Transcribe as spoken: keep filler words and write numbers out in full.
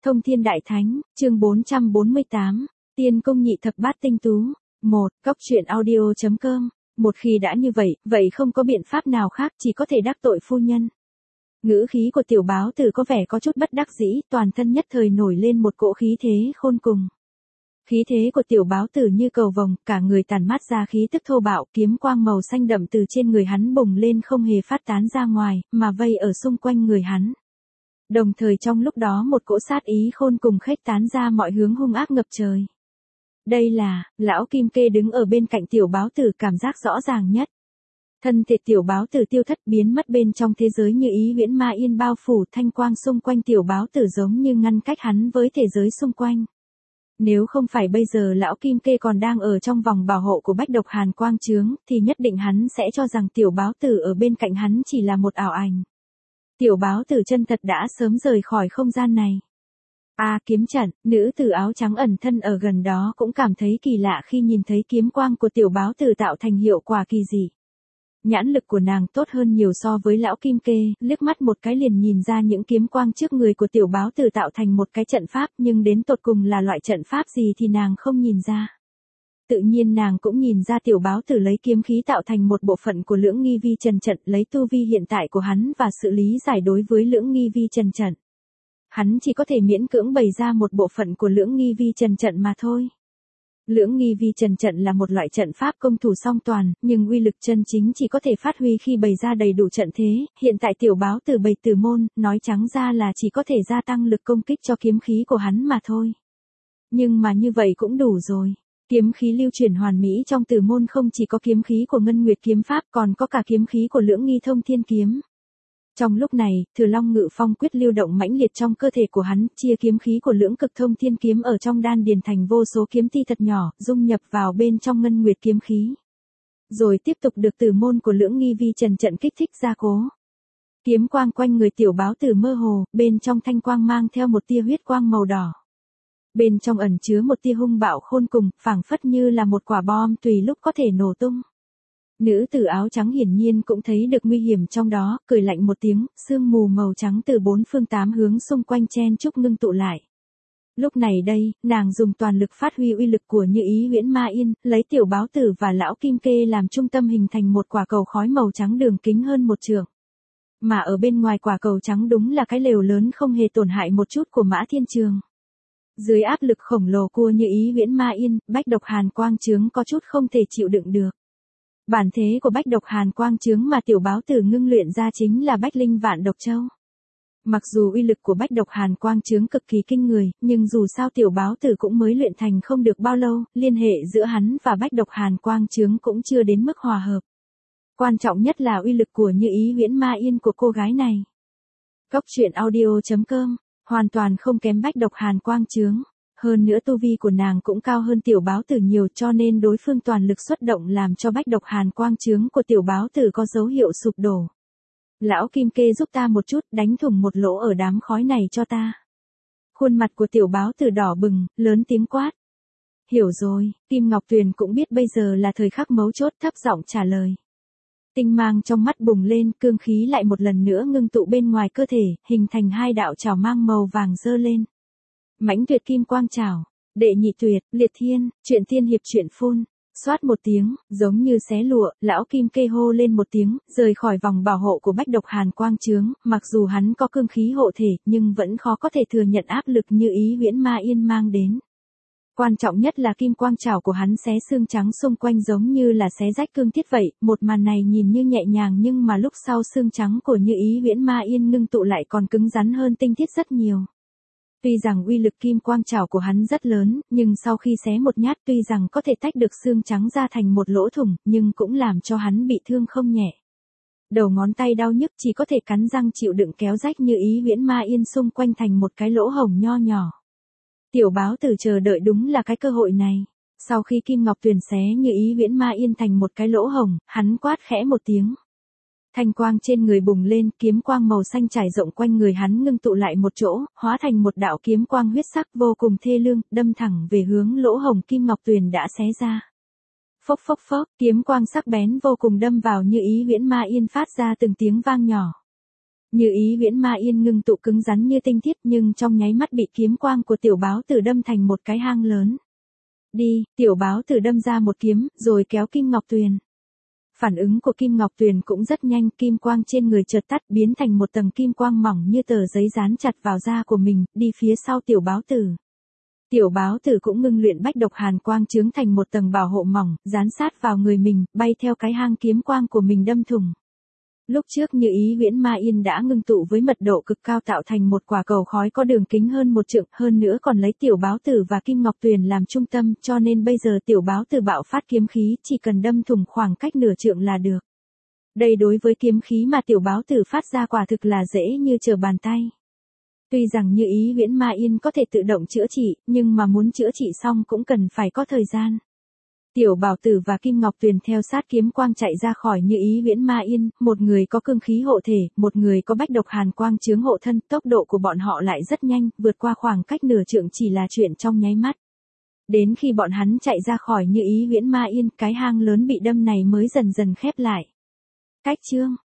Thông Thiên Đại Thánh, chương bốn trăm bốn mươi tám, Tiên Công Nhị Thập Bát Tinh Tú. một. Cóc truyện audio chấm com. Một khi đã như vậy, vậy không có biện pháp nào khác, chỉ có thể đắc tội phu nhân. Ngữ khí của tiểu báo tử có vẻ có chút bất đắc dĩ, toàn thân nhất thời nổi lên một cỗ khí thế khôn cùng. Khí thế của tiểu báo tử như cầu vồng, cả người tản mát ra khí tức thô bạo, kiếm quang màu xanh đậm từ trên người hắn bùng lên không hề phát tán ra ngoài, mà vây ở xung quanh người hắn. Đồng thời trong lúc đó một cỗ sát ý khôn cùng khuếch tán ra mọi hướng hung ác ngập trời. Đây là, lão Kim Kê đứng ở bên cạnh tiểu báo tử cảm giác rõ ràng nhất. Thân thể tiểu báo tử tiêu thất biến mất bên trong thế giới như ý huyễn ma yên bao phủ, thanh quang xung quanh tiểu báo tử giống như ngăn cách hắn với thế giới xung quanh. Nếu không phải bây giờ lão Kim Kê còn đang ở trong vòng bảo hộ của Bách Độc Hàn Quang Chướng, thì nhất định hắn sẽ cho rằng tiểu báo tử ở bên cạnh hắn chỉ là một ảo ảnh. Tiểu báo tử chân thật đã sớm rời khỏi không gian này. A à, kiếm trận, nữ tử áo trắng ẩn thân ở gần đó cũng cảm thấy kỳ lạ khi nhìn thấy kiếm quang của tiểu báo tử tạo thành hiệu quả kỳ dị. Nhãn lực của nàng tốt hơn nhiều so với lão Kim Kê, liếc mắt một cái liền nhìn ra những kiếm quang trước người của tiểu báo tử tạo thành một cái trận pháp, nhưng đến tột cùng là loại trận pháp gì thì nàng không nhìn ra. Tự nhiên nàng cũng nhìn ra tiểu báo tử lấy kiếm khí tạo thành một bộ phận của lưỡng nghi vi trần trận, lấy tu vi hiện tại của hắn và sự lý giải đối với lưỡng nghi vi trần trận. Hắn chỉ có thể miễn cưỡng bày ra một bộ phận của lưỡng nghi vi trần trận mà thôi. Lưỡng nghi vi trần trận là một loại trận pháp công thủ song toàn, nhưng uy lực chân chính chỉ có thể phát huy khi bày ra đầy đủ trận thế. Hiện tại tiểu báo tử bày tử môn, nói trắng ra là chỉ có thể gia tăng lực công kích cho kiếm khí của hắn mà thôi. Nhưng mà như vậy cũng đủ rồi. Kiếm khí lưu chuyển hoàn mỹ trong tử môn không chỉ có kiếm khí của Ngân Nguyệt kiếm pháp, còn có cả kiếm khí của lưỡng nghi thông thiên kiếm. Trong lúc này, Thừa Long Ngự Phong quyết lưu động mãnh liệt trong cơ thể của hắn, chia kiếm khí của lưỡng cực thông thiên kiếm ở trong đan điền thành vô số kiếm ti thật nhỏ, dung nhập vào bên trong Ngân Nguyệt kiếm khí. Rồi tiếp tục được tử môn của lưỡng nghi vi trần trận kích thích gia cố. Kiếm quang quanh người tiểu báo tử mơ hồ, bên trong thanh quang mang theo một tia huyết quang màu đỏ. Bên trong ẩn chứa một tia hung bạo khôn cùng, phảng phất như là một quả bom tùy lúc có thể nổ tung. Nữ tử áo trắng hiển nhiên cũng thấy được nguy hiểm trong đó, cười lạnh một tiếng, sương mù màu trắng từ bốn phương tám hướng xung quanh chen chúc ngưng tụ lại. Lúc này đây, nàng dùng toàn lực phát huy uy lực của Như Ý Huyễn Ma Yên, lấy tiểu báo tử và lão Kim Kê làm trung tâm hình thành một quả cầu khói màu trắng đường kính hơn một trượng. Mà ở bên ngoài quả cầu trắng đúng là cái lều lớn không hề tổn hại một chút của Mã Thiên Trường. Dưới áp lực khổng lồ của Như Ý Huyễn Ma Yên, Bách Độc Hàn Quang Chướng có chút không thể chịu đựng được. Bản thế của Bách Độc Hàn Quang Chướng mà tiểu báo tử ngưng luyện ra chính là Bách Linh Vạn Độc Châu. Mặc dù uy lực của Bách Độc Hàn Quang Chướng cực kỳ kinh người, nhưng dù sao tiểu báo tử cũng mới luyện thành không được bao lâu, liên hệ giữa hắn và Bách Độc Hàn Quang Chướng cũng chưa đến mức hòa hợp. Quan trọng nhất là uy lực của Như Ý Huyễn Ma Yên của cô gái này. Cóc truyện audio chấm com, hoàn toàn không kém Bách Độc Hàn Quang Chướng. Hơn nữa tu vi của nàng cũng cao hơn tiểu báo tử nhiều, cho nên đối phương toàn lực xuất động làm cho Bách Độc Hàn Quang Chướng của tiểu báo tử có dấu hiệu sụp đổ. Lão Kim Kê giúp ta một chút, đánh thủng một lỗ ở đám khói này cho ta. Khuôn mặt của tiểu báo tử đỏ bừng, lớn tiếng quát. Hiểu rồi, Kim Ngọc Tuyền cũng biết bây giờ là thời khắc mấu chốt, thấp giọng trả lời. Tinh mang trong mắt bùng lên, cương khí lại một lần nữa ngưng tụ bên ngoài cơ thể, hình thành hai đạo chảo mang màu vàng dơ lên. Mãnh tuyệt kim quang trảo, đệ nhị tuyệt, liệt thiên, truyện thiên hiệp truyện phun. Xoát một tiếng, giống như xé lụa, lão Kim Kê hô lên một tiếng, rời khỏi vòng bảo hộ của Bách Độc Hàn Quang Chướng, mặc dù hắn có cương khí hộ thể, nhưng vẫn khó có thể thừa nhận áp lực Như Ý Huyễn Ma Yên mang đến. Quan trọng nhất là kim quang trảo của hắn xé xương trắng xung quanh giống như là xé rách cương thiết vậy, một màn này nhìn như nhẹ nhàng nhưng mà lúc sau xương trắng của Như Ý Huyễn Ma Yên ngưng tụ lại còn cứng rắn hơn tinh thiết rất nhiều. Tuy rằng uy lực kim quang trảo của hắn rất lớn, nhưng sau khi xé một nhát tuy rằng có thể tách được xương trắng ra thành một lỗ thủng, nhưng cũng làm cho hắn bị thương không nhẹ. Đầu ngón tay đau nhức chỉ có thể cắn răng chịu đựng kéo rách Như Ý Huyễn Ma Yên xung quanh thành một cái lỗ hổng nho nhỏ. Tiểu báo tử chờ đợi đúng là cái cơ hội này. Sau khi Kim Ngọc Tuyền xé Như Ý Huyễn Ma Yên thành một cái lỗ hổng, hắn quát khẽ một tiếng. Thanh quang trên người bùng lên, kiếm quang màu xanh trải rộng quanh người hắn ngưng tụ lại một chỗ, hóa thành một đạo kiếm quang huyết sắc vô cùng thê lương, đâm thẳng về hướng lỗ hổng Kim Ngọc Tuyền đã xé ra. Phốc phốc phốc, kiếm quang sắc bén vô cùng đâm vào Như Ý Huyễn Ma Yên phát ra từng tiếng vang nhỏ. Như ý huyễn ma yên ngưng tụ cứng rắn như tinh thiết nhưng trong nháy mắt bị kiếm quang của tiểu báo tử đâm thành một cái hang lớn. Đi, tiểu báo tử đâm ra một kiếm, rồi kéo Kim Ngọc Tuyền. Phản ứng của Kim Ngọc Tuyền cũng rất nhanh, kim quang trên người chợt tắt biến thành một tầng kim quang mỏng như tờ giấy dán chặt vào da của mình, đi phía sau tiểu báo tử. Tiểu báo tử cũng ngưng luyện bách độc hàn quang chướng thành một tầng bảo hộ mỏng, dán sát vào người mình, bay theo cái hang kiếm quang của mình đâm thủng. Lúc trước Như ý huyễn ma yên đã ngưng tụ với mật độ cực cao tạo thành một quả cầu khói có đường kính hơn một trượng, hơn nữa còn lấy tiểu báo tử và Kim Ngọc Tuyền làm trung tâm, cho nên bây giờ tiểu báo tử bạo phát kiếm khí chỉ cần đâm thủng khoảng cách nửa trượng là được. Đây đối với kiếm khí mà tiểu báo tử phát ra quả thực là dễ như trở bàn tay. Tuy rằng Như ý huyễn ma yên có thể tự động chữa trị, nhưng mà muốn chữa trị xong cũng cần phải có thời gian. Tiểu Bảo Tử và Kim Ngọc Tuyền theo sát kiếm quang chạy ra khỏi Như ý huyễn ma yên, một người có cương khí hộ thể, một người có bách độc hàn quang chướng hộ thân, tốc độ của bọn họ lại rất nhanh, vượt qua khoảng cách nửa trượng chỉ là chuyện trong nháy mắt. Đến khi bọn hắn chạy ra khỏi Như ý huyễn ma yên, cái hang lớn bị đâm này mới dần dần khép lại. Cách chương